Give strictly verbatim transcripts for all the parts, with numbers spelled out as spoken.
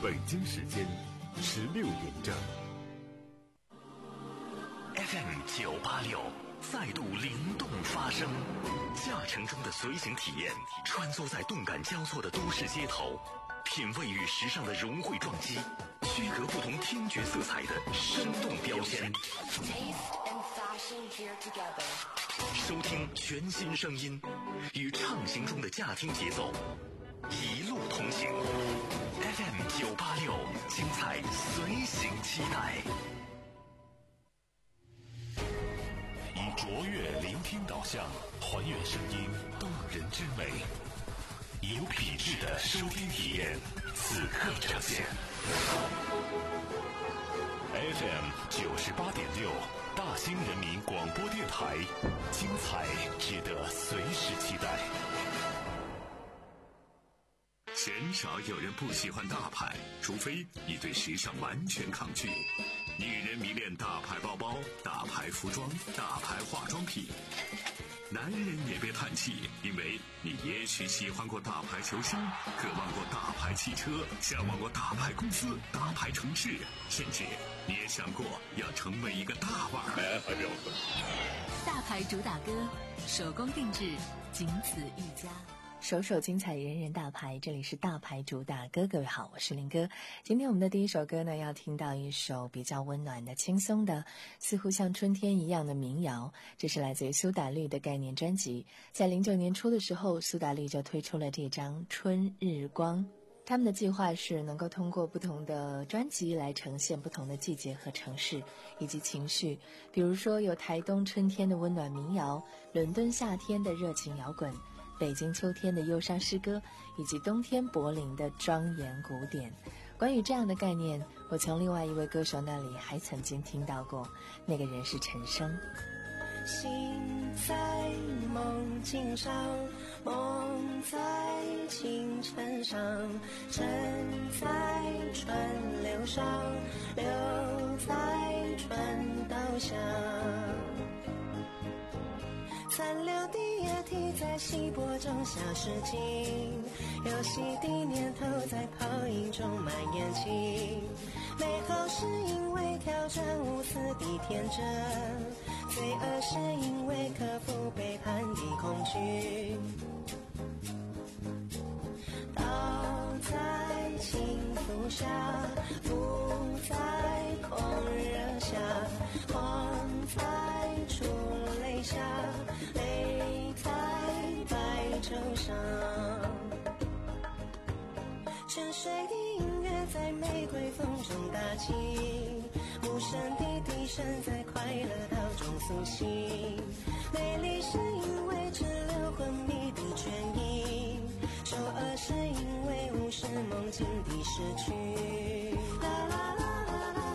北京时间十六点整。 F M 九八六再度灵动发声，驾乘中的随行体验，穿梭在动感交错的都市街头，品味与时尚的融汇撞击，区隔不同听觉色彩的生动标签。收听全新声音，与畅行中的驾听节奏，一路同行。F M 九八六，精彩随行期待。以卓越聆听导向，还原声音动人之美，以有品质的收听体验，此刻呈现。F M 九十八点六，大兴人民广播电台，精彩值得随时期待。鲜少有人不喜欢大牌，除非你对时尚完全抗拒。女人迷恋大牌包包、大牌服装、大牌化妆品。男人也别叹气，因为你也许喜欢过大牌球星，渴望过大牌汽车，向往过大牌公司、大牌城市，甚至你也想过要成为一个大腕儿。 大牌主打歌，手工定制，仅此一家。 首首精彩，人人大牌，这里是大牌主打歌。各位好，我是林哥。今天我们的第一首歌呢，要听到一首比较温暖的、轻松的，似乎像春天一样的民谣。这是来自于苏打绿的概念专辑。在零九年初的时候，苏打绿就推出了这张《春日光》。他们的计划是能够通过不同的专辑来呈现不同的季节和城市以及情绪，比如说有台东春天的温暖民谣，伦敦夏天的热情摇滚，北京秋天的忧伤诗歌，以及冬天柏林的庄严古典。关于这样的概念，我从另外一位歌手那里还曾经听到过，那个人是陈升。 心在梦境上，梦在清晨上，沉在川流上，流在川道下，残留的液体在稀薄中消失尽，游戏的念头在泡影中蔓延起，美好是因为挑战无私的天真，罪恶是因为克服背叛的恐惧。倒在幸福下，浮在狂热下，慌在出泪下，泪在白昼上。沉睡的音乐在玫瑰风中打起，无声的笛声在快乐岛中苏醒。美丽是因为只留昏迷的倦意，丑恶是因为无视梦境的失去。啦啦啦啦啦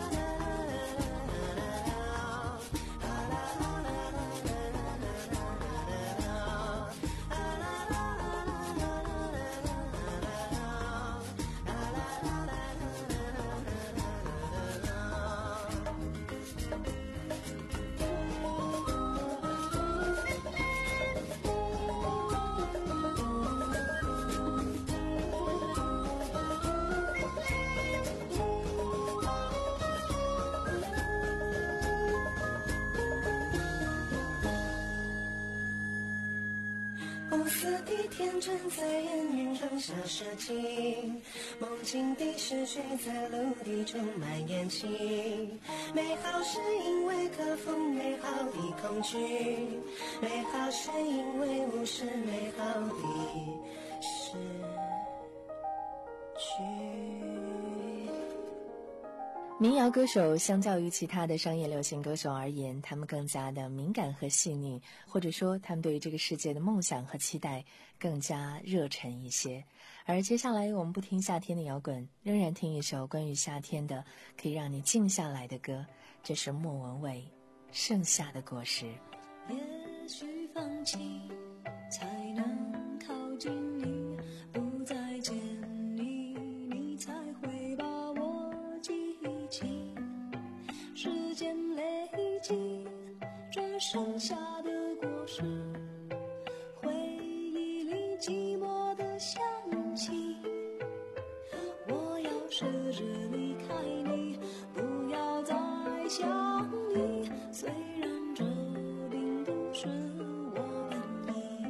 天真在烟云中消失尽，梦境的失去在陆地中蔓延起，美好是因为克服美好的恐惧，美好是因为无视美好的失去。 民谣歌手相较于其他的商业流行歌手而言，他们更加的敏感和细腻，或者说他们对于这个世界的梦想和期待更加热忱一些。而接下来我们不听夏天的摇滚，仍然听一首关于夏天的可以让你静下来的歌，这是莫文蔚《盛夏的果实》。 也许放弃才能靠近你，不再见你，你才会把我记起。时间累积这剩下的果实，回忆里寂寞的香气。我要试着离开你，不要再想你，虽然这并不是我本意。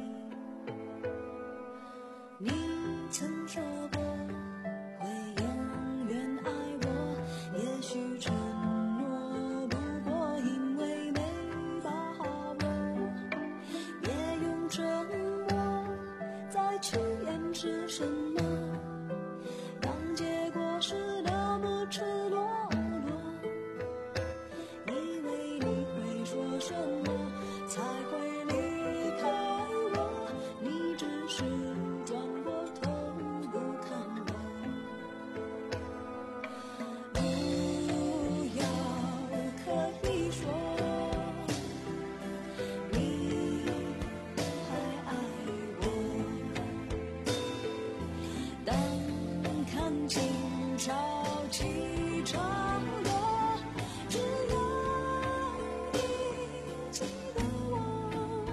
你曾说过会永远爱我，也许承诺不过因为没把握，别用沉默再去掩饰什么，当结果是那么赤裸裸，以为你会说什么才会离开我，你只是转过头不看我。不要刻意说你还爱我，当看清潮起潮落，只要你记得我。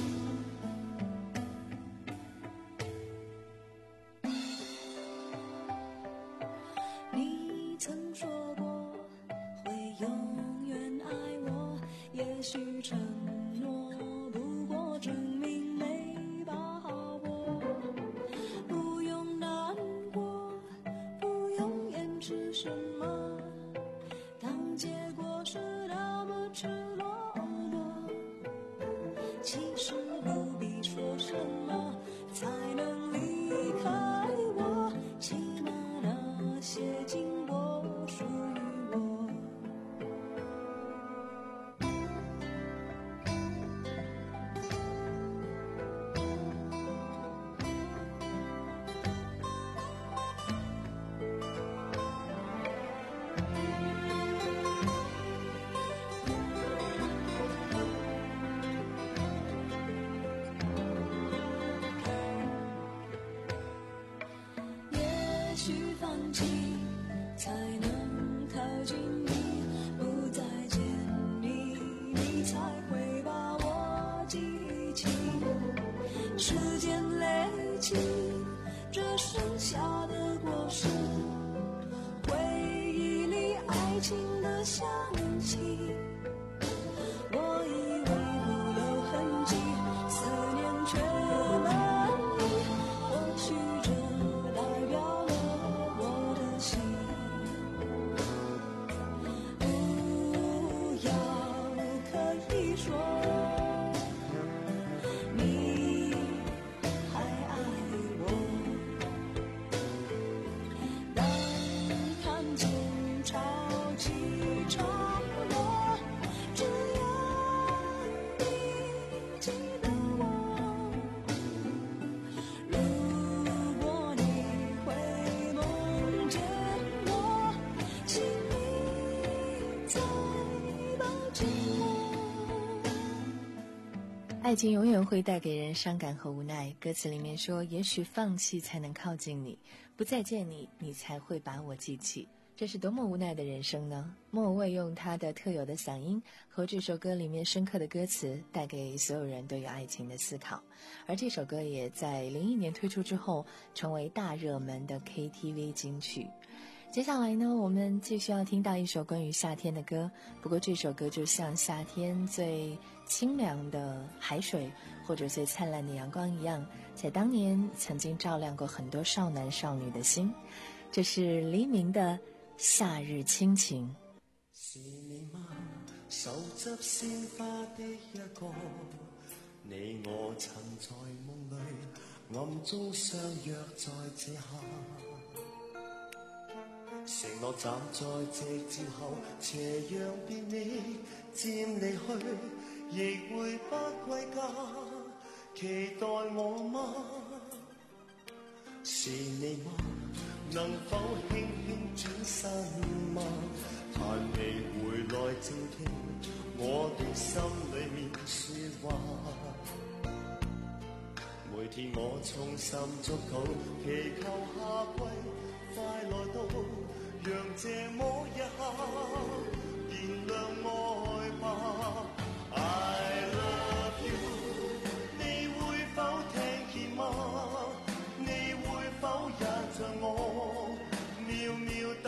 你曾说过会永远爱我，也许承诺不过证明没把握，不用难过，不用掩饰什么，当结果是那么赤裸裸，其实不必说什么才能离开我，起码那些经过属于我。也许放弃才能靠近你，不再见你，你才会把我记起。时间累积这剩下的果实，回忆里爱情的香气，我以为不留痕迹，思念却满溢，或许这代表了我的心。不要刻意说你还爱我，当看清潮起潮落，只要你记得我。如果你会梦见我，请你再抱紧我。 爱情永远会带给人伤感和无奈。歌词里面说，也许放弃才能靠近你，不再见你，你才会把我记起。这是多么无奈的人生呢？莫文蔚用他的特有的嗓音和这首歌里面深刻的歌词，带给所有人对于爱情的思考。而这首歌也在零一年推出之后，成为大热门的 K T V 金曲。接下来呢，我们继续要听到一首关于夏天的歌，不过这首歌就像夏天最清凉的海水或者最灿烂的阳光一样，在当年曾经照亮过很多少男少女的心。这是黎明的《夏日亲情》。 是你嗎？手執鮮花的一個，你我曾在夢裏暗中相約在這刻，承諾站在夕照後，斜陽別你漸離去，亦會不歸家，期待我嗎？是你嗎？能否輕輕轉身嗎？盼你回來靜聽我的心裏面說話。每天我衷心祝禱，祈求夏季快來到，讓這麼一刻燃亮愛吧。I love you， 你會否聽見嗎？你會否也像我？渺渺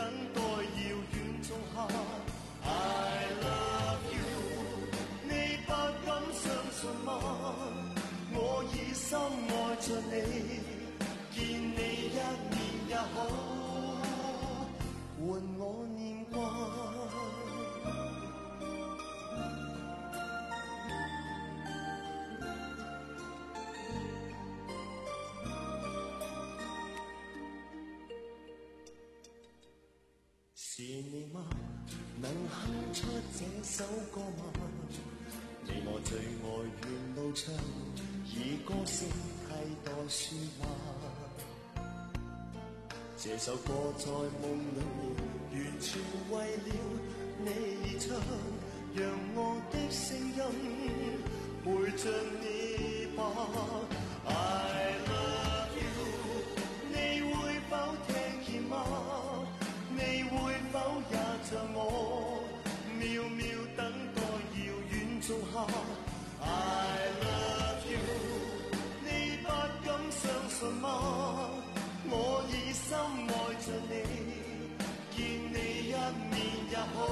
是你嗎？能哼出這首歌嗎？你我最愛沿路唱，以歌聲替代說話。這首歌在夢裏面，完全為了你而唱，讓我的聲音陪着你吧。I love you， 你會否聽見嗎？你會否也像我，秒秒等待遙遠仲夏。I love you， 你不敢相信嗎？我已深愛着你，見你一面也好，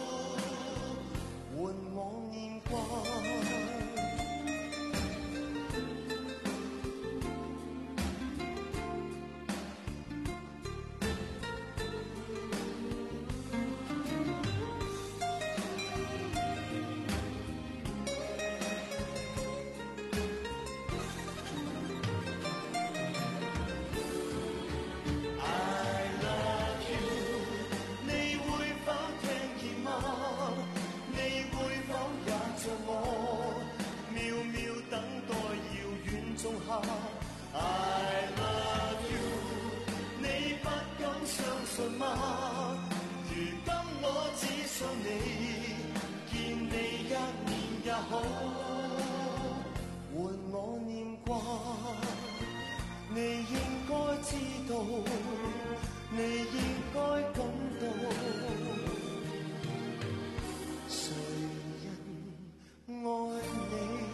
換我念掛。I love you， 你不敢相信嗎？如今我只想你，見你一面也好，換我念掛。你應該知道，你應該感到，誰人愛你？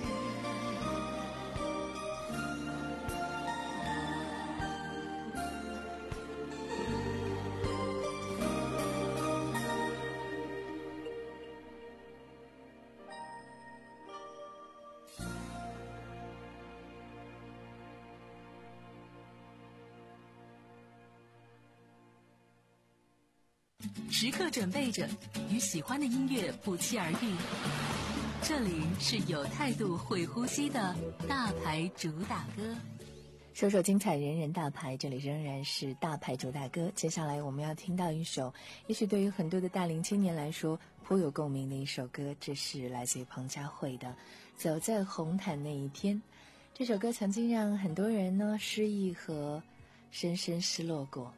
时刻准备着与喜欢的音乐不期而遇。这里是有态度会呼吸的大牌主打歌， 首首精彩，人人大牌，这里仍然是大牌主打歌。接下来我们要听到一首也许对于很多的大龄青年来说颇有共鸣的一首歌，这是来自于彭佳慧的《走在红毯那一天》。这首歌曾经让很多人呢失意和深深失落过。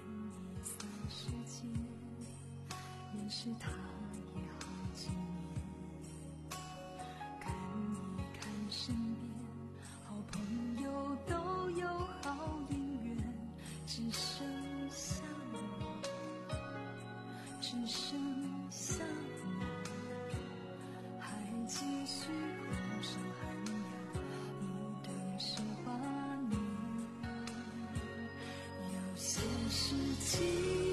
认识他也好几年，看一看身边好朋友都有好姻缘，只剩下我，只剩下我，还继续苦守寒窑，一等十八年。有些事情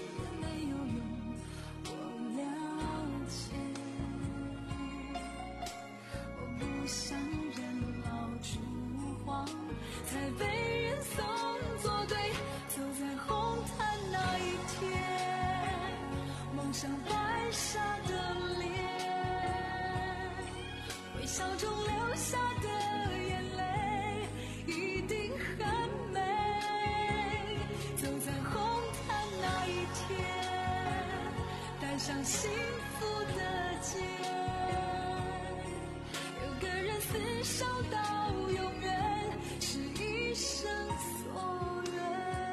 像人老珠黄，才被人送作对，走在红毯那一天，梦想白纱的脸，微笑中流下的眼泪一定很美。走在红毯那一天，带上幸福的结，厮守到永远，是一生所愿。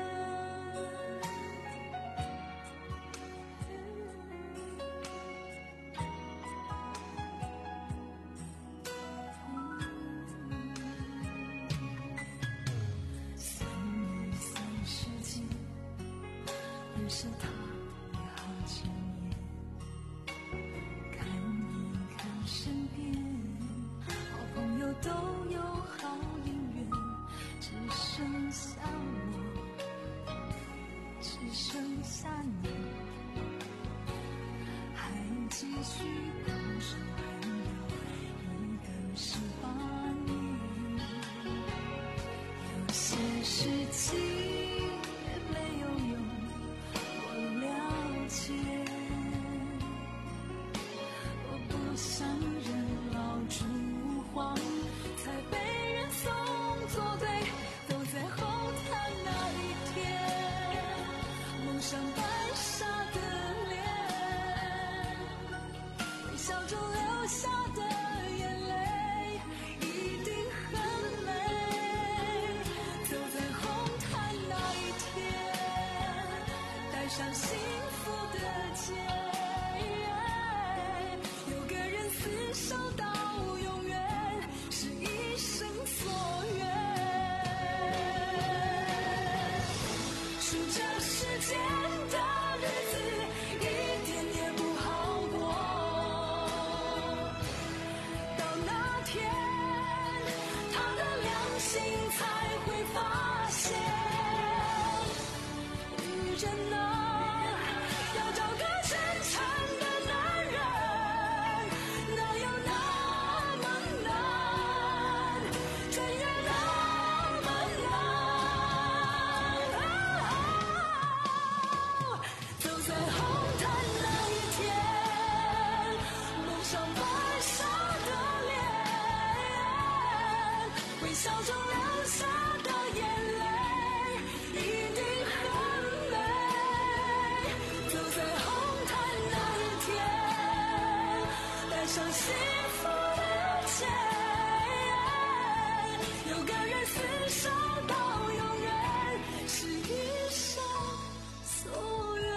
算一算时间，认识他也好几年，看一看身边朋友都有好姻缘，只剩下我，只剩下你，还继续苦守寒窑，一等十八年。有些事情没有用，我了解，我不想人老珠黄，才被人送作对，走在红毯那一天，梦想白纱的上幸福的街，有个人厮守到永远，是一生所愿。数着时间的日子，一点也不好过。到那天，他的良心才会发现，女人啊，要找个真诚的男人，哪有那么难？真有那么难？走在红毯那一天，蒙上白纱的脸，微笑中流下的眼泪一定很美。走在红毯那一天，带上幸福的结，有个人厮守到永远，是一生所愿。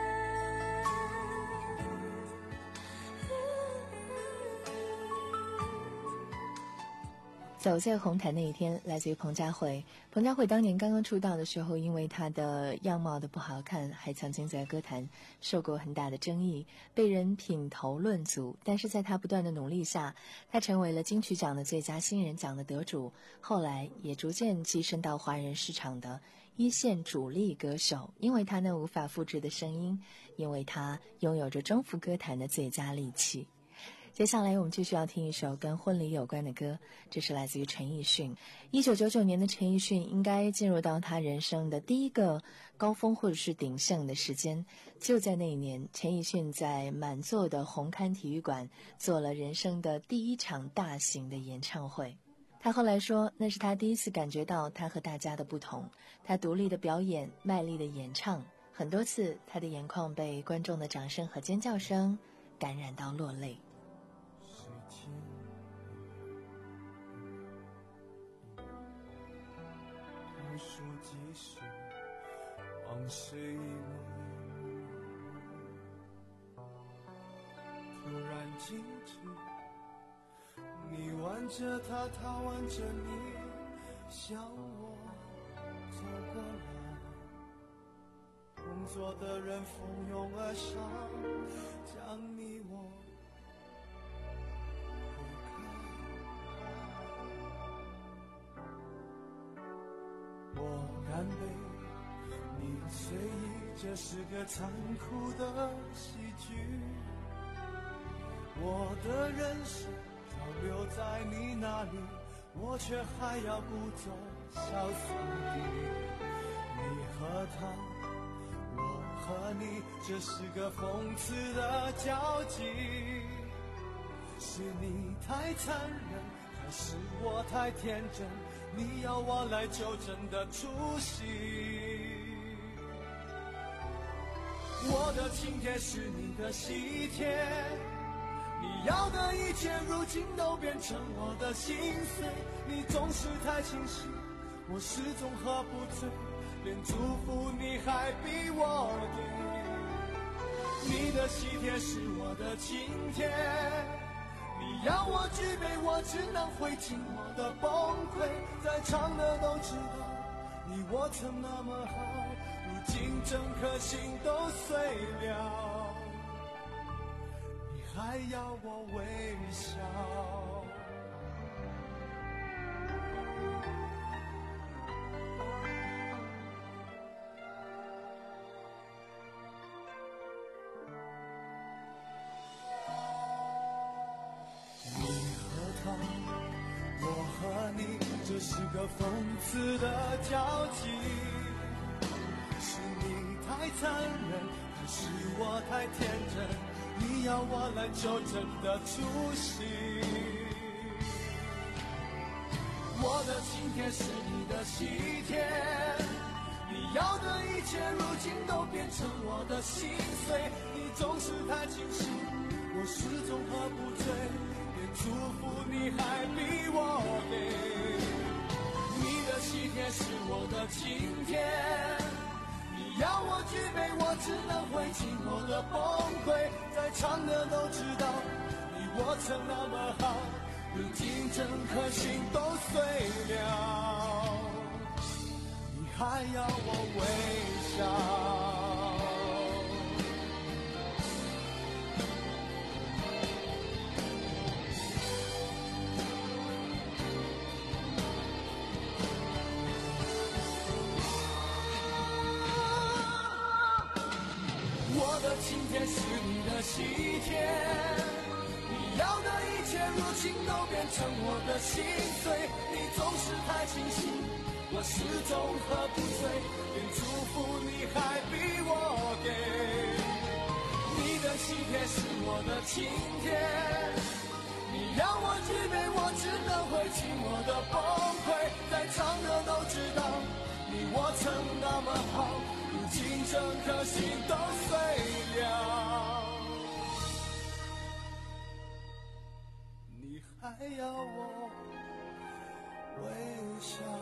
走在红毯那一天，来自于彭佳慧。彭佳慧当年刚刚出道的时候，因为她的样貌的不好看，还曾经在歌坛受过很大的争议，被人品头论足。但是在她不断的努力下，她成为了金曲奖的最佳新人奖的得主，后来也逐渐跻身到华人市场的一线主力歌手。因为她那无法复制的声音，因为她拥有着征服歌坛的最佳利器。接下来我们继续要听一首跟婚礼有关的歌，这是来自于陈奕迅。一九九九年的陈奕迅应该进入到他人生的第一个高峰或者是鼎盛的时间。就在那一年，陈奕迅在满座的红磡体育馆做了人生的第一场大型的演唱会。他后来说，那是他第一次感觉到他和大家的不同。他独立的表演，卖力的演唱，很多次他的眼眶被观众的掌声和尖叫声感染到落泪。 无数几时，往事一幕幕，突然静止。你挽着他，他挽着你，向我走过来。同座的人蜂拥而上，将你我我干杯，你醉意，这是个残酷的喜剧。我的人生早留在你那里，我却还要故走潇洒地。你和他，我和你，这是个讽刺的交集。是你太残忍，还是我太天真？你要我来纠正的出息。我的请帖是你的喜帖，你要的一切如今都变成我的心碎。你总是太清醒，我始终喝不醉，连祝福你还逼我给。你的喜帖是我的请帖，你要我举杯，我只能会尽我的崩溃。在场的都知道，你我曾那么好，如今整颗心都碎了，你还要我微笑。这是个讽刺的交集，是你太残忍，还是我太天真？你要我来纠正的出息。我的请帖是你的喜帖，你要的一切如今都变成我的心碎。你总是太清醒，我始终喝不醉，连祝福你还逼我给。你的喜帖是我的请帖，你要我举杯，我只能会寂寞的崩溃。在场的都知道，你我曾那么好，如今整颗心都碎了，你还要我微笑。我的晴天是你的西天，你要的一切如今都变成我的心碎。你总是太清醒，我始终喝不醉，连祝福你还比我给。你的喜帖是我的晴天，你让我举杯，我只能会寂寞的崩溃。在场的都知道，你我曾那么好，如今整颗心都碎了，你还要我微笑。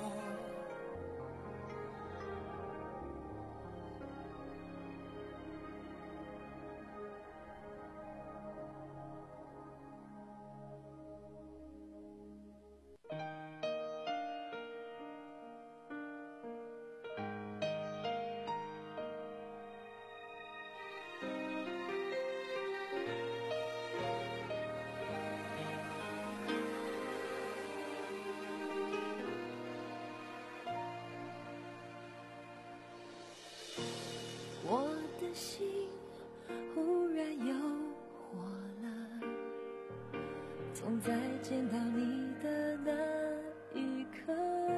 我的心忽然有火了，从再见到你的那一刻，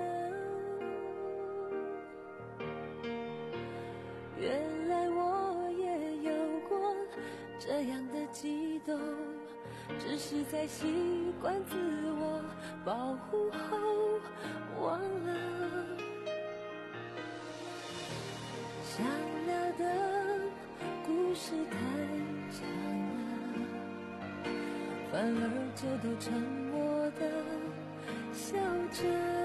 原来我也有过这样的激动，只是在习惯自我保护后忘了。想聊的故事太长了，反而就都沉默的笑着。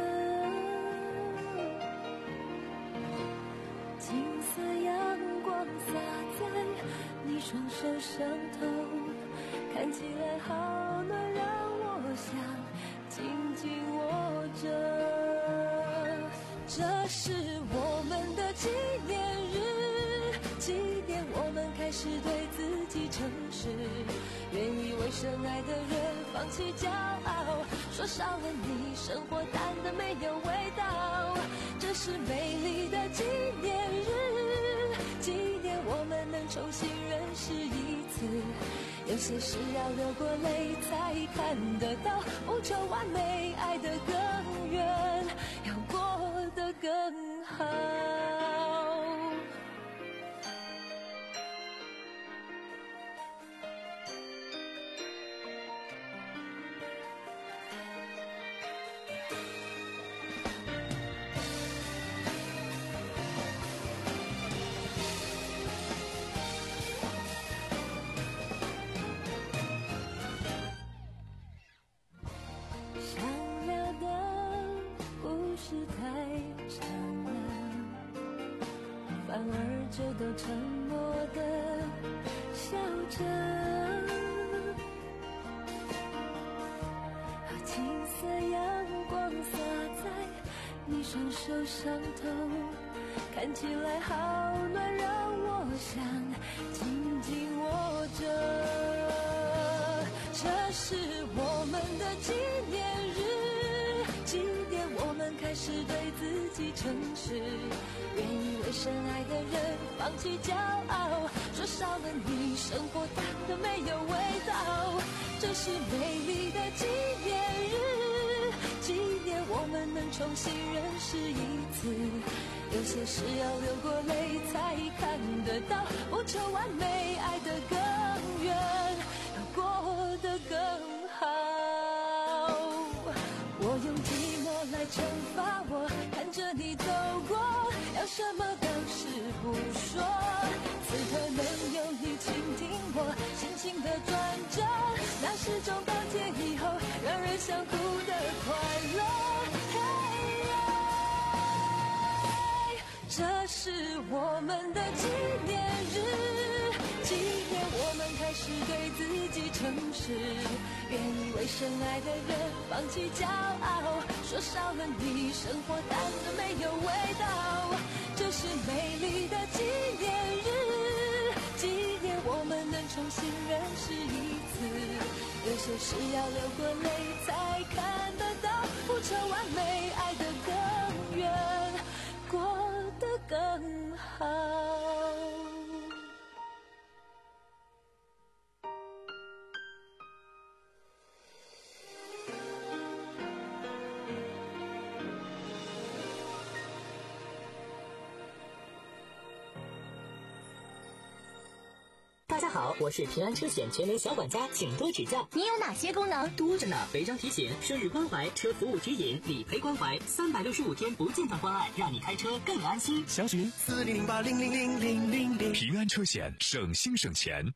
金色阳光洒在你双手上头，看起来好暖，让我想紧紧握着。这是我们的纪念日，纪念我们开始对自己诚实，愿意为深爱的人放弃骄傲，说少了你生活淡的没有味道。这是美丽的纪念日，纪念我们能重新认识一次，有些事要流过泪才看得到，不求完美爱得更远，要过得更好。想聊的故事太长了，反而就都沉默的笑着。金色阳光洒在你双手上头，看起来好暖，让我想紧紧握着。这是我们的纪念日，纪念我们开始对自己诚实，愿意为深爱的人放弃骄傲，说少了你生活淡的没有味道。这是美丽的纪念日，纪念我们能重新认识一次，有些事要流过泪才看得到，不求完美爱得更远，要过得更好。我用寂寞来惩罚我，看着你走过，要什么当时不说，此刻能有你倾听我心情的转折，那是种当天以后让人想哭的快乐。这是我们深爱的人放弃骄傲，说少了你生活淡得没有味道。这是美丽的纪念日，纪念我们能重新认识一次。有些事要流过泪才看得到，不求完美，爱得更远，过得更好。 大家好，我是平安车险全能小管家，请多指教。 你有哪些功能？ 多着呢，违章提醒、生日关怀、车服务指引、理赔关怀，三百六十五天不间断关爱，让你开车更安心。 详询四零零八零零零零零零。 平安车险，省心省钱。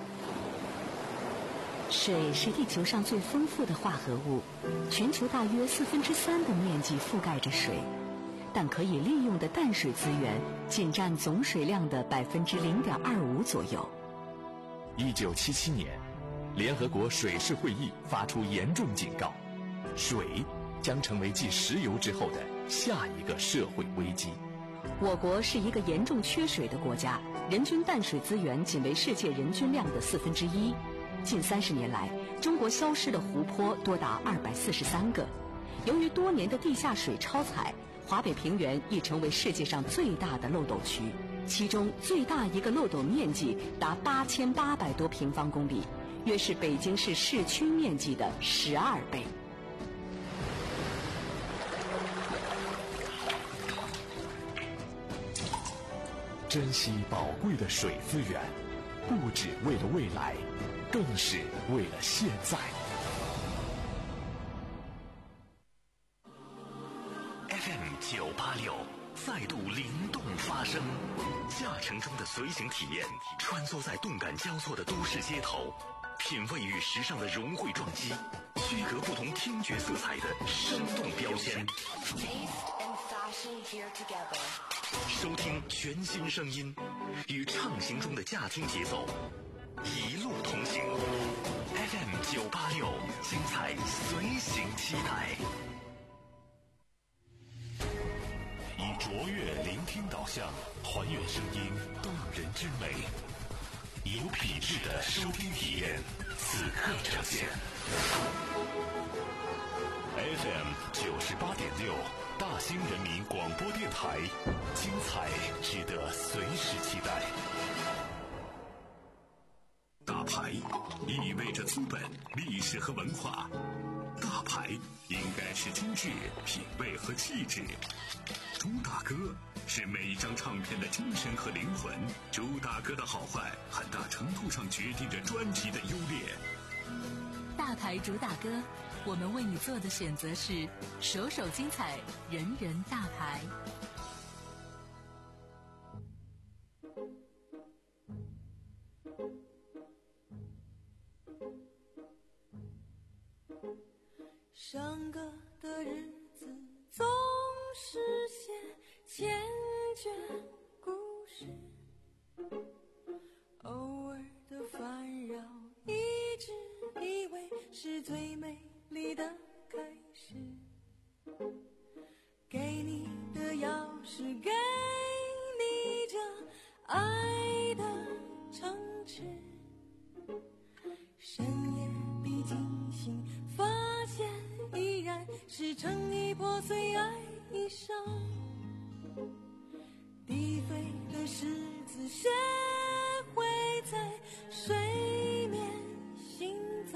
水是地球上最丰富的化合物，全球大约四分之三的面积覆盖着水，但可以利用的淡水资源仅占总水量的百分之零点二五左右。 一九七七年，联合国水事会议发出严重警告，水将成为继石油之后的下一个社会危机。 我国是一个严重缺水的国家，人均淡水资源仅为世界人均量的四分之一。近三十年来，中国消失的湖泊多达二百四十三个。由于多年的地下水超采，华北平原已成为世界上最大的漏斗区。其中最大一个漏斗面积达八千八百多平方公里，约是北京市市区面积的十二倍。 珍惜宝贵的水资源，不只为了未来，更是为了现在。 F M 九八六。再度灵动发声，驾乘中的随行体验，穿梭在动感交错的都市街头，品味与时尚的融汇撞击，区隔不同听觉色彩的生动标签。收听全新声音，与畅行中的驾听节奏，一路同行。F M 九八六，精彩随行期待。以卓越聆听导向，还原声音动人之美，有品质的收听体验，此刻呈现。F M 九十八点六，大兴人民广播电台，精彩值得随时期待。大牌意味着资本、历史和文化，大牌应该是精致、品味和气质。朱大哥是每一张唱片的精神和灵魂，朱大哥的好坏很大程度上决定着专辑的优劣。 大牌主打歌，我们为你做的选择是首首精彩，人人大牌。 上课的日子总是写千卷故事，偶尔的烦扰一直以为是最美丽的开始。给你的钥匙，给你这爱的城池，深夜里惊醒，发现依然是撑一破碎爱一生。低飞的狮子学会在水面行走，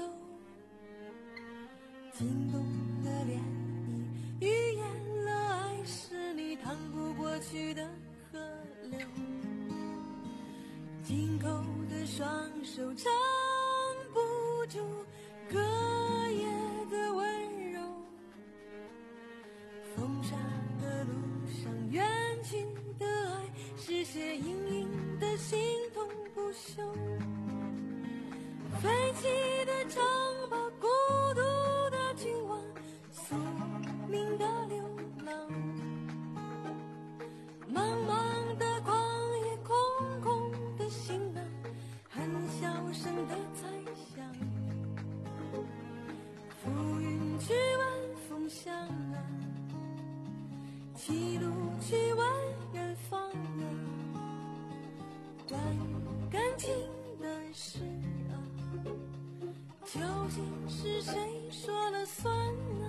惊动的涟漪预言了爱是你趟不过去的河流，紧扣的双手撑不住隔夜的温柔，风沙的路上远去的爱是些隐隐的心痛不休，飞起的长把孤独的君王，宿命的流浪，茫茫的旷野，空空的心啊，很小声的猜想， 一路去问远方啊，关于感情的事啊，究竟是谁说了算啊？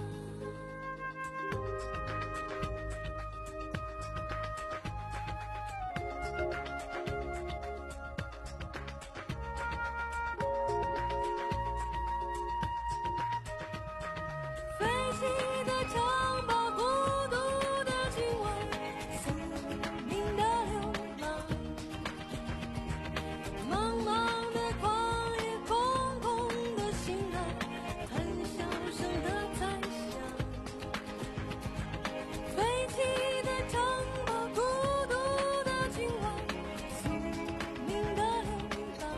飞起的长把孤独的今晚，宿命的流浪，茫茫的旷野，空空的行囊，很小声的在想。飞起的长把孤独的今晚，宿命的流浪，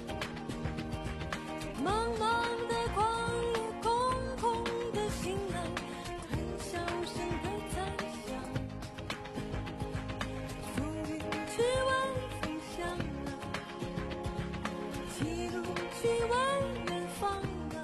茫茫的旷野，空空的行囊，很小声的在想。浮云去问风向啊，一路去问远方啊，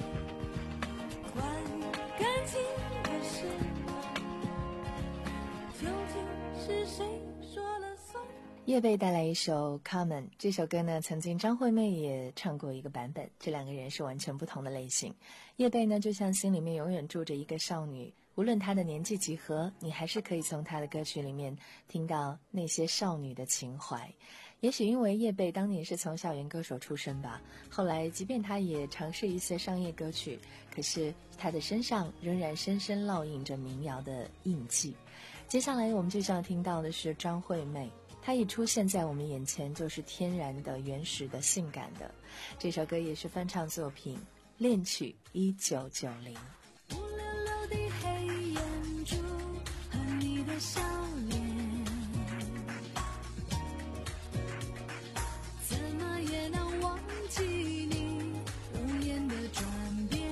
关于感情的事啊，究竟是谁说了算？ 叶蓓带来一首《Common》，这首歌呢，曾经张惠妹也唱过一个版本，这两个人是完全不同的类型。叶蓓呢，就像心里面永远住着一个少女，无论她的年纪几何，你还是可以从她的歌曲里面听到那些少女的情怀。也许因为叶蓓当年是从校园歌手出身吧，后来即便她也尝试一些商业歌曲，可是她的身上仍然深深烙印着民谣的印记。接下来我们就想听到的是张惠妹，她一出现在我们眼前就是天然的、原始的、性感的。这首歌也是翻唱作品《恋曲一九九零》。 乌溜溜的黑眼珠和你的笑脸，怎么也难忘记你容颜的转变。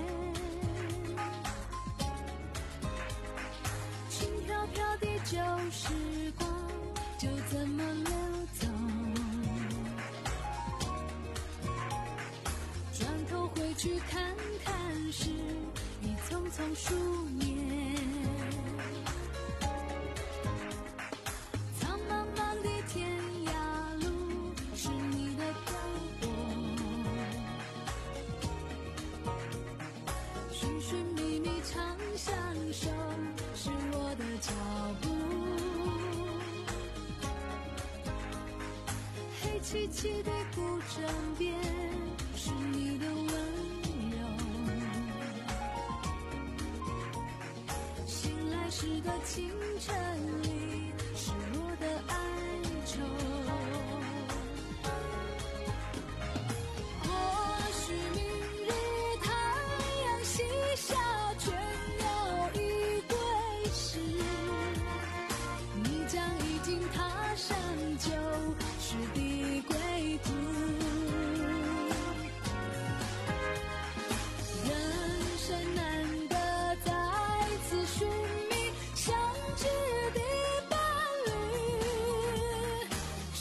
轻飘飘的旧时光就这么流走，转头回去看看时已匆匆数年。苍茫茫的天涯路是你的漂泊，寻寻觅觅长相守是我的脚步。黑漆漆的古镇边是你的温柔，醒来时的清晨里是我的哀愁。或许明日太阳西下，倦鸟已归时，你将已经踏上旧时的归途。人生难得再次寻觅相知的伴侣，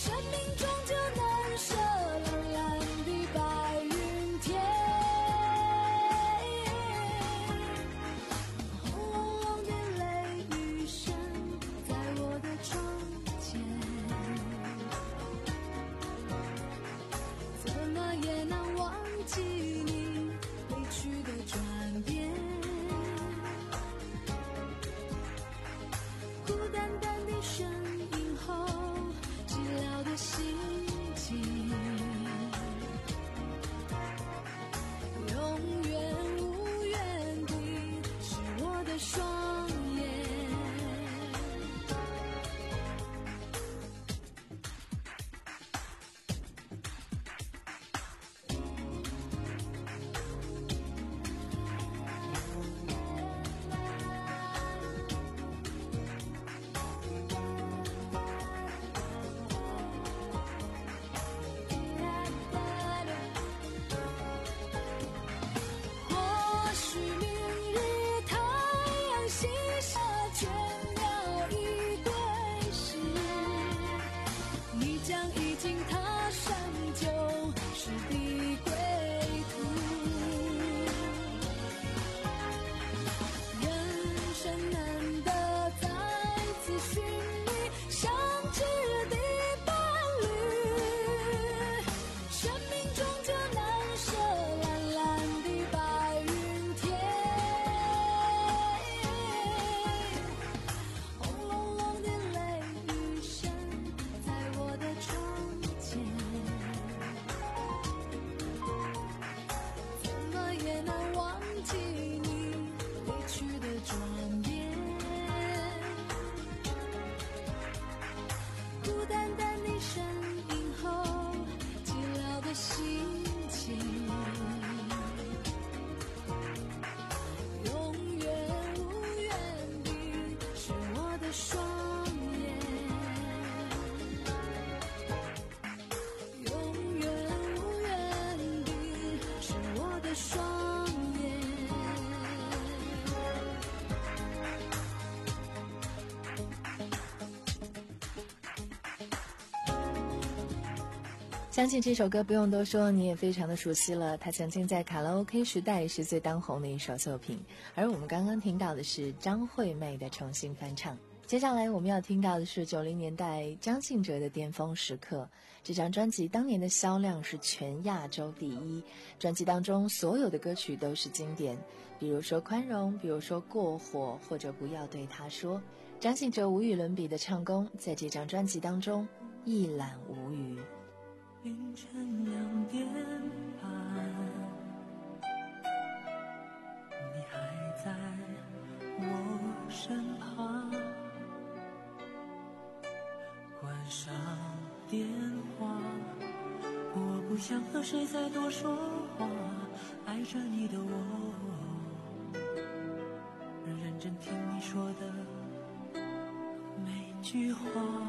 相信这首歌不用多说，你也非常的熟悉了。它曾经在卡拉 OK 时代是最当红的一首作品，而我们刚刚听到的是张惠妹的重新翻唱。接下来我们要听到的是九零年代张信哲的巅峰时刻。这张专辑当年的销量是全亚洲第一，专辑当中所有的歌曲都是经典，比如说宽容，比如说过火，或者不要对他说。张信哲无与伦比的唱功在这张专辑当中一览无余。 凌晨两点半，你还在我身旁，关上电话，我不想和谁再多说话，爱着你的我，认真听你说的每句话。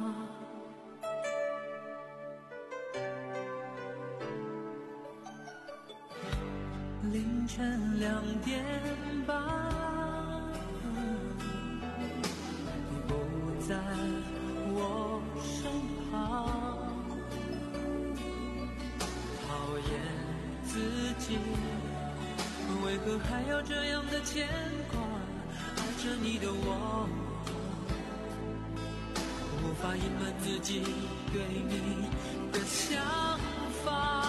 凌晨两点半，你不在我身旁，讨厌自己，为何还要这样的牵挂？爱着你的我，无法隐瞒自己对你的想法。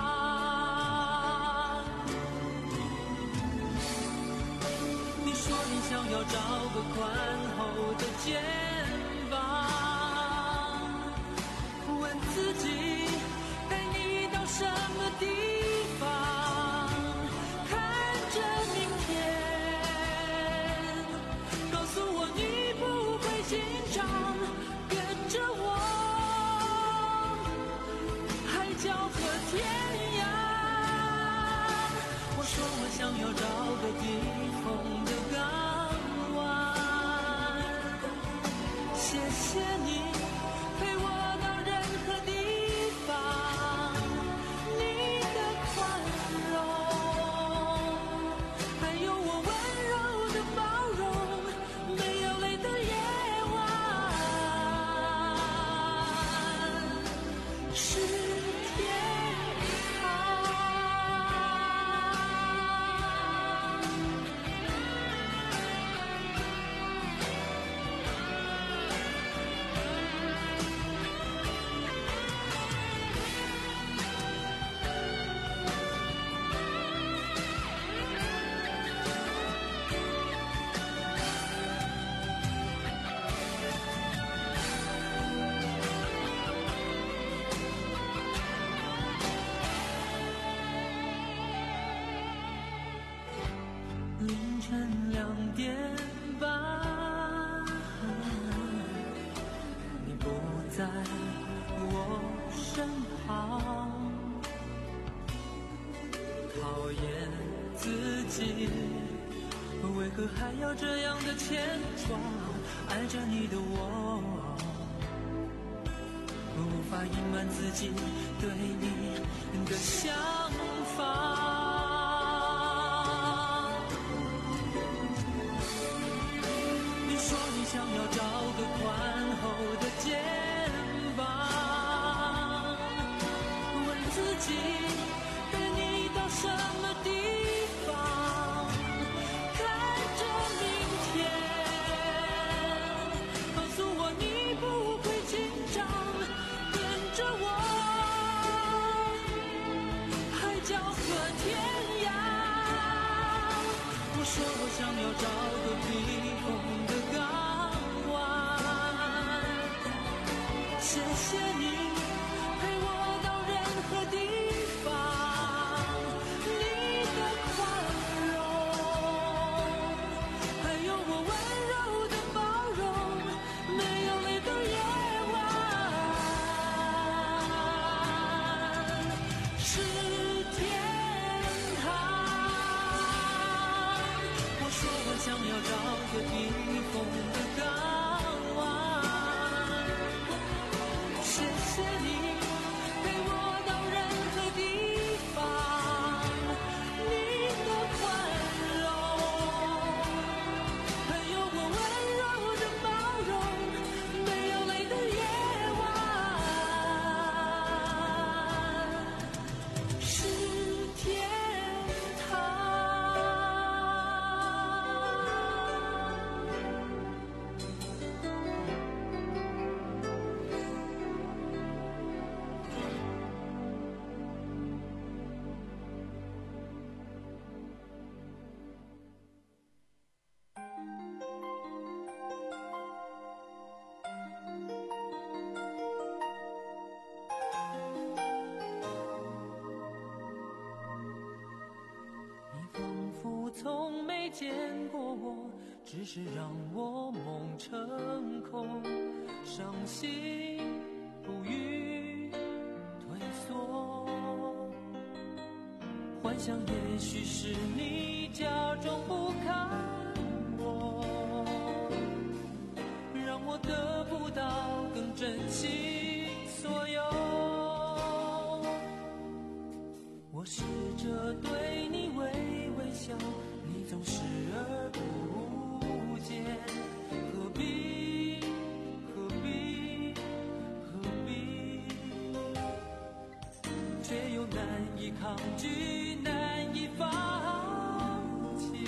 想要找个宽厚的肩膀，问自己带你到什么地方，看着明天，告诉我你不会紧张，跟着我海角和天涯。我说我想要找个避风的港，谢谢你陪我到任何地方，你的宽容，还有我温柔的包容，没有泪的夜晚是天堂。凌晨两点半，你不在我身旁，讨厌自己，为何还要这样的牵挂？爱着你的我，无法隐瞒自己对你的想法。想要找个宽厚的肩膀，问自己带你到什么地方，看着明天，告诉我你不会紧张，跟着我海角和天涯。我说我想要找个避风的港，谢谢你陪我到任何地方，你的宽容，还有我温柔的包容，没有泪的夜晚是天堂。我说我想要找个避风的港湾，谢谢你陪我到任何地方，你的宽容，还有我温柔的包容，没有泪的夜晚见过我，只是让我梦成空，伤心不语退缩。幻想也许是你假装不看我，让我得不到更珍惜所有。我试着对你微微笑，你总视而不见，何必何必何必，却又难以抗拒，难以放弃。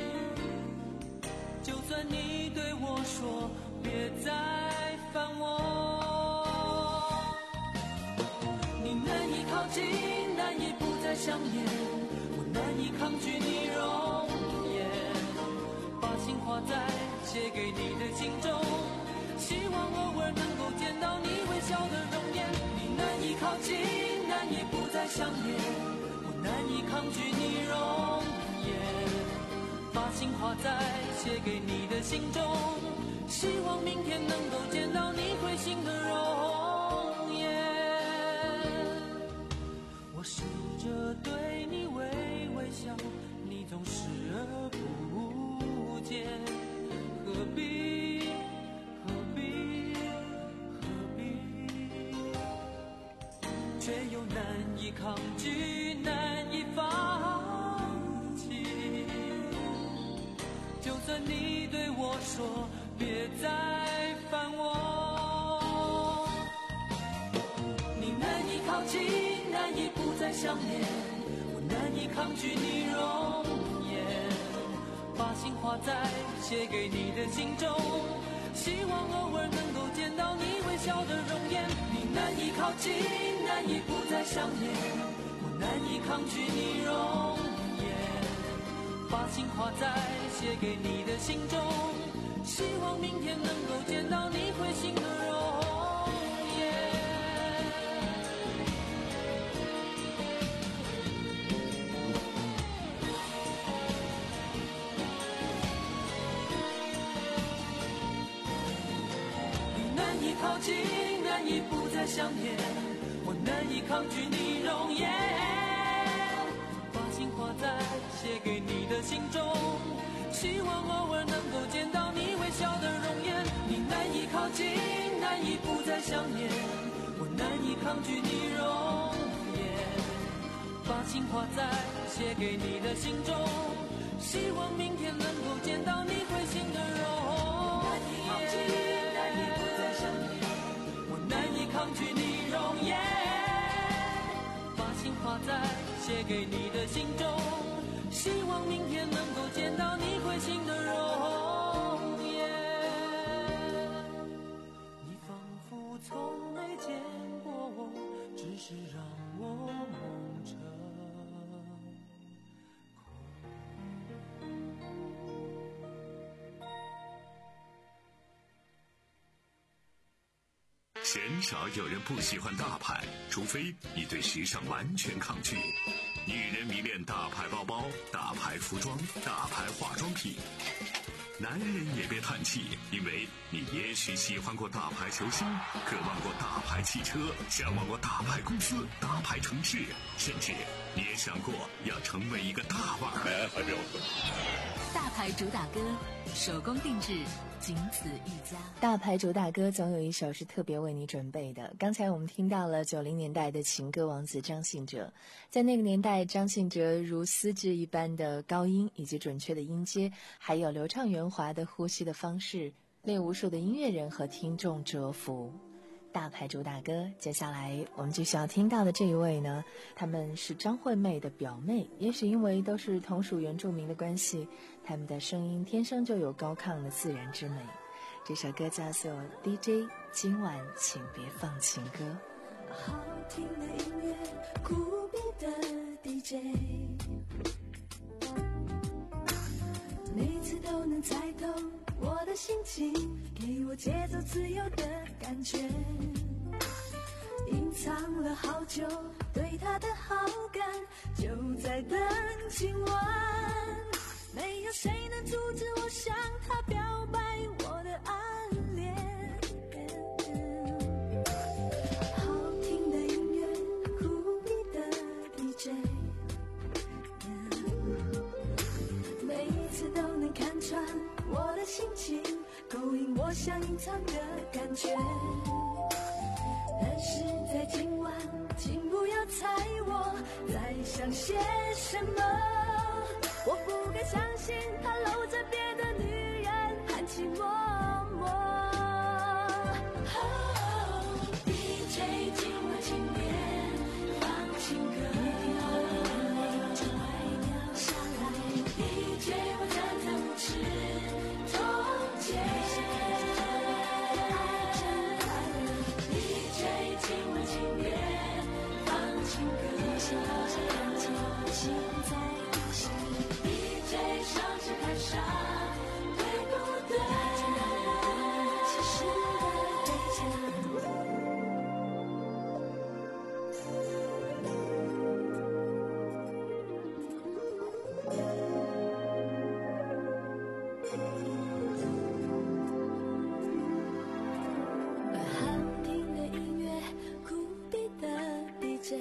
就算你对我说别再烦我，你难以靠近，难以不再想念，我难以抗拒你容颜，把心画在写给你的信中，希望偶尔能够见到你微笑的容颜。你难以靠近，难以不再想念，我难以抗拒你容颜，把心画在写给你的信中，希望明天能够见到你会心的容颜。我试着对你微微笑，你总视而不见，何必何必何必，却又难以抗拒，难以放弃。就算你对我说别再烦我，你难以靠近，难以不再想念，我难以抗拒你容颜，把心画在写给你的信中，希望偶尔能够见到你微笑的容颜。你难以靠近，难以不再想念，我难以抗拒你容颜，把心画在写给你的信中，希望明天能够见到你会心的容颜。你难以靠近，难以不再想念，我难以抗拒你容颜，把心画在写给你的信中，希望偶尔能够见到你微笑的容颜。你难以靠近，难以不再想念，我难以抗拒你容颜，把心画在写给你的信中，希望明天能够见到你会心的容颜。难以不再想念，我难以抗拒你容颜，把心画在写给你的信中，希望明天能够见到你会心的容颜。你仿佛从没见过我，只是让我梦成鲜少有人不喜欢大牌，除非你对时尚完全抗拒。女人迷恋大牌包包、大牌服装、大牌化妆品。男人也别叹气，因为你也许喜欢过大牌球星，渴望过大牌汽车，向往过大牌公司、大牌城市，甚至你也想过要成为一个大腕儿。还没有大牌主打歌，手工定制，仅此一家。 大牌主打歌总有一首是特别为你准备的。刚才我们听到了九零年代的情歌王子张信哲，在那个年代，张信哲如丝质一般的高音以及准确的音阶，还有流畅圆滑的呼吸的方式，令无数的音乐人和听众折服。大牌主打歌，接下来我们继续要听到的这一位呢，他们是张惠妹的表妹，也许因为都是同属原住民的关系，他们的声音天生就有高亢的自然之美。这首歌叫做 D J 今晚请别放情歌。 好听的音乐，酷毙的 D J， 每次都能猜透我的心情，给我节奏自由的感觉，隐藏了好久对他的好感，就在等今晚。 没有谁能阻止我向他表白我的暗恋。好听的音乐，酷比的 D J， 每一次都能看穿我的心情，勾引我想隐藏的感觉。但是在今晚，请不要猜我在想些什么。我不该相信他搂着别的女人含情脉脉。Oh, D J 今晚请别放情歌，泪就快掉下来。D J 我站在舞池中间。心在滴血 ，D J 上起台上，对不对？其实的对象。好听的音乐，酷比的 D J。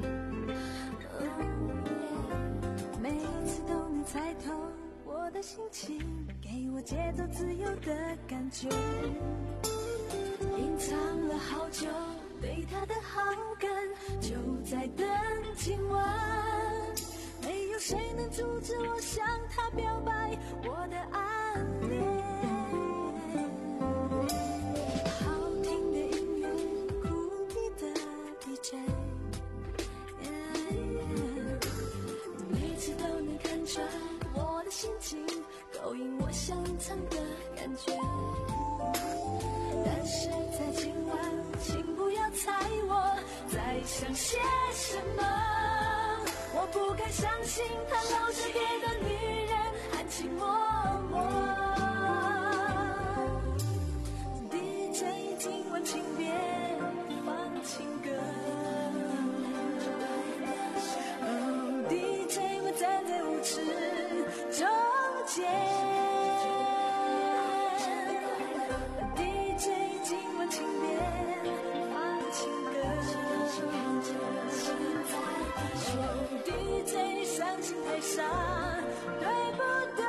猜透我的心情，给我节奏自由的感觉。隐藏了好久对他的好感，就在等今晚。没有谁能阻止我向他表白我的暗恋。好听的音乐，酷比的 D J， 每次都能看穿我的心情，勾引我想隐藏的感觉。但是在今晚，请不要猜我在想些什么。我不该相信他搂着别的女人含情脉脉。D J 今晚请别放情歌。Oh, D J 我站在舞池中间。D J 今晚请别放情歌。D J 上情台上，对不对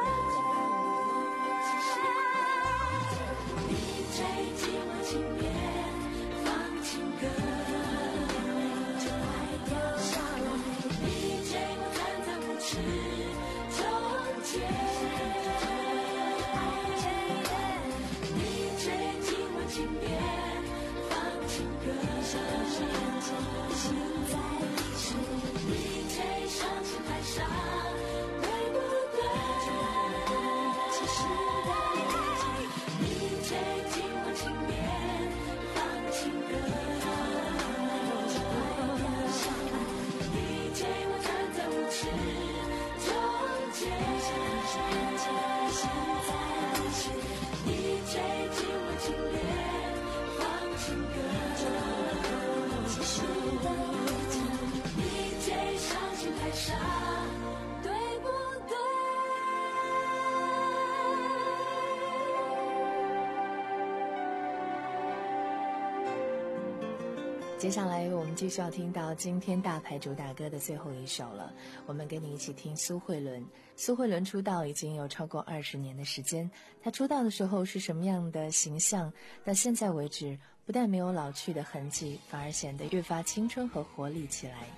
？D J 今晚请别放情歌。就快掉下来。D J 我站在舞池中间。D J 今晚请别放情歌。心在滴血。D J 上情台上，对不对？其实的D J 今晚请别放情歌。就快掉下来。D J 我站在舞池中间。心在滴血。D J 今晚请别放情歌。其实的D J 上情台上，对不对？ 接下来我们继续要听到今天大牌主打歌的最后一首了，我们跟你一起听苏慧伦。苏慧伦出道已经有超过二十年的时间，她出道的时候是什么样的形象，到现在为止不但没有老去的痕迹，反而显得越发青春和活力起来。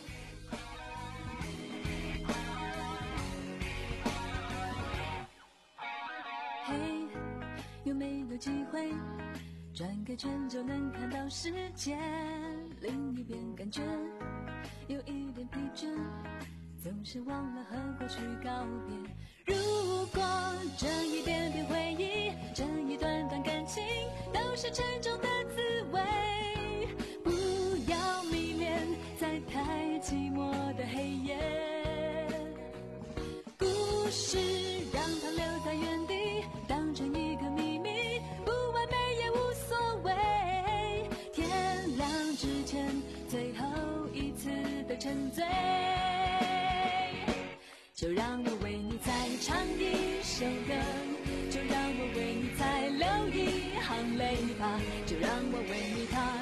嘿，有没有机会转个圈就能看到世界另一边？感觉有一点疲倦，总是忘了和过去告别。如果这一点点回忆，这一段段感情都是沉重的滋味，不要迷恋在太寂寞的黑夜。故事让它留在原地，当成一个秘密，不完美也无所谓。天亮之前，最后一次的沉醉，就让我为你再唱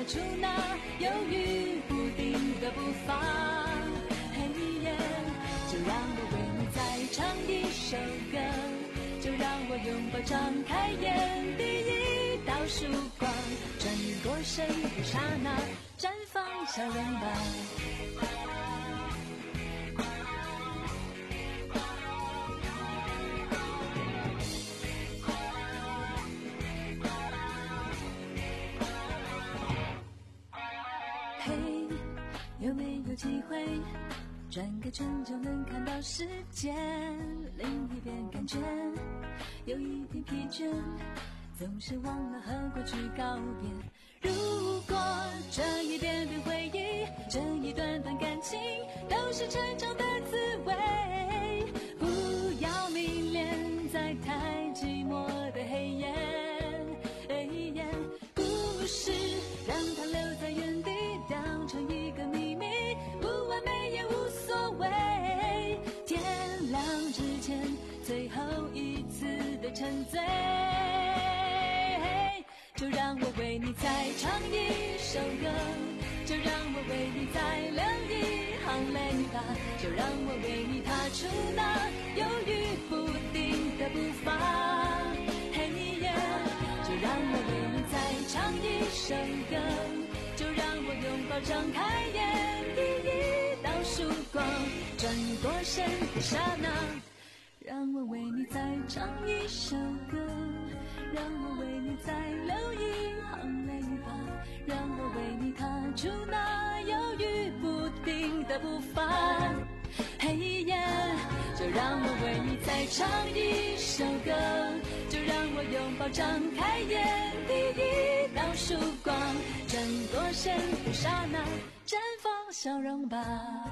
出那犹豫不定的步伐。嘿耶，就让我为你再唱一首歌，就让我拥抱张开眼，第一道曙光穿越过身的刹那，绽放笑容吧。嘿，有没有机会转个圈就能看到世界另一边？感觉有一点疲倦，总是忘了和过去告别。如果这一遍遍回忆，这一段段感情都是成长的滋味，不要迷恋在太寂寞的黑夜。哎耶，故事让它留在原地，当成一个秘密，不完美也无所谓。天亮之前，最后一次的沉醉，就让我为你再唱一首歌，就让我为你再流一行泪吧，就让我为你踏出那犹豫不定的步伐。嘿耶，就让我为你再唱一首歌，就让我拥抱张开眼，第一道曙光转过身的刹那，让我为你再唱一首歌，让我为你再流一行泪吧，让我为你踏出那犹豫不定的步伐。嘿耶，就让我为你再唱一首歌，就让我拥抱张开眼，第一道曙光转过身的刹那，绽放笑容吧。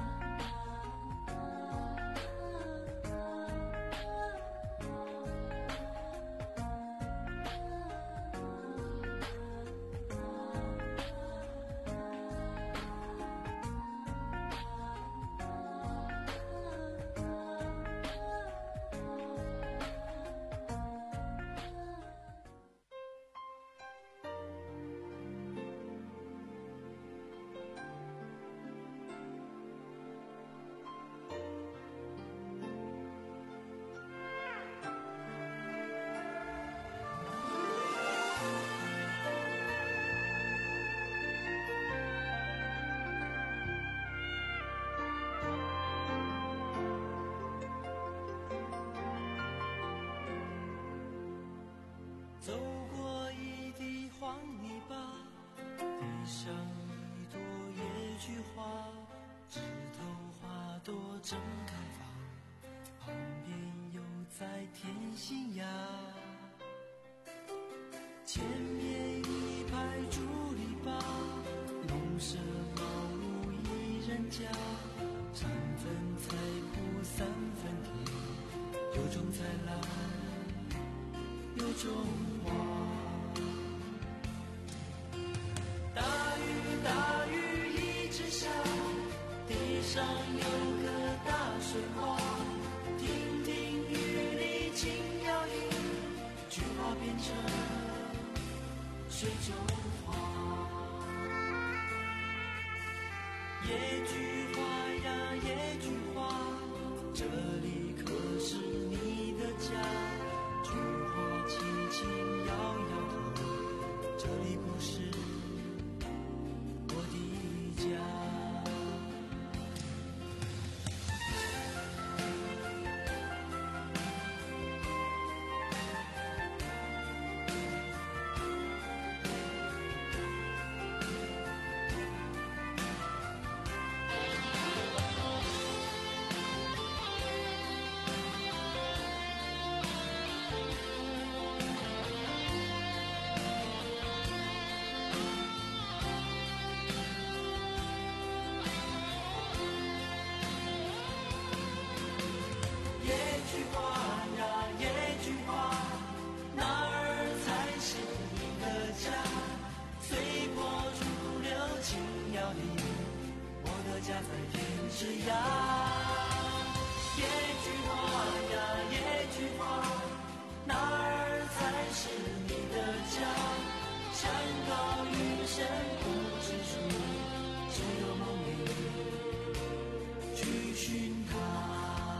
走过一地黄泥巴，地上一朵野菊花，枝头花朵正开放，旁边有在天心崖，前面一排竹篱笆，农舍茅屋一人家，三分菜圃三分田，有种菜篮有种花。大雨大雨一直下，地上有个大水洼，亭亭玉立轻摇曳，菊花变成水中花。野菊花呀野菊花，这里可是你的家，菊花轻轻摇摇头，这里不是我的家。家在天之涯，野菊花呀野菊花，哪儿才是你的家？ 山高云深不知处，只有梦里去寻他。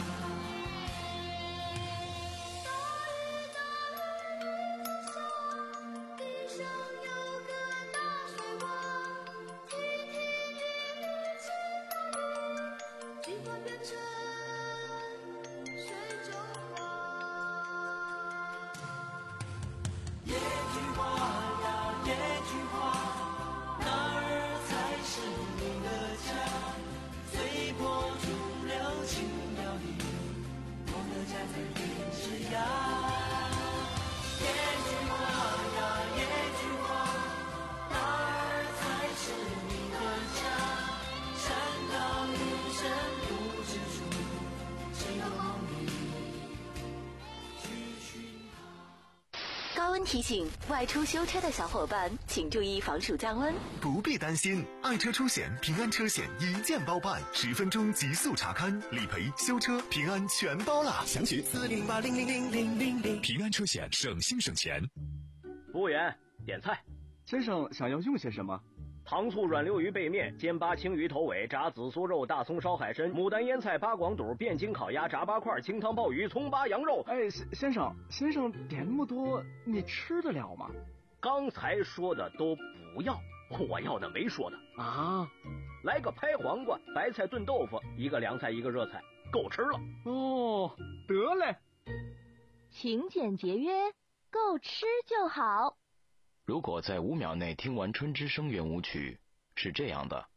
高温提醒：外出修车的小伙伴，请注意防暑降温。 不必担心，爱车出险平安车险一键包办，十分钟极速查勘、理赔、修车，平安全包啦！详询四零八零零零零零零。 平安车险，省心省钱。 服务员，点菜。 先生想要用些什么？ 糖醋软溜鱼背面、煎八青鱼头尾、炸紫苏肉、大葱烧海参、牡丹腌菜、八广肚、汴京烤鸭、炸八块、清汤鲍鱼、葱八羊肉。 哎，先生，先生点那么多，你吃得了吗？ 刚才说的都不要，我要的没说的啊。 来个拍黄瓜、白菜炖豆腐，一个凉菜一个热菜，够吃了。 哦，得嘞。 勤俭节约，够吃就好。 如果在五秒内听完春之声圆舞曲，是这样的；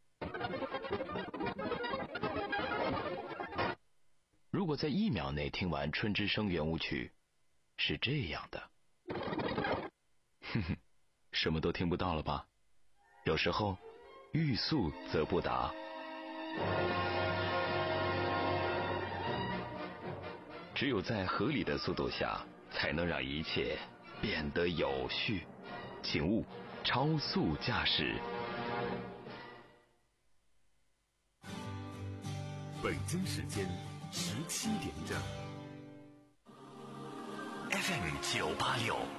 如果在一秒内听完春之声圆舞曲，是这样的。哼哼，什么都听不到了吧？有时候，欲速则不达。只有在合理的速度下，才能让一切变得有序。请勿超速驾驶。 北京时间十七点整。F M 九八六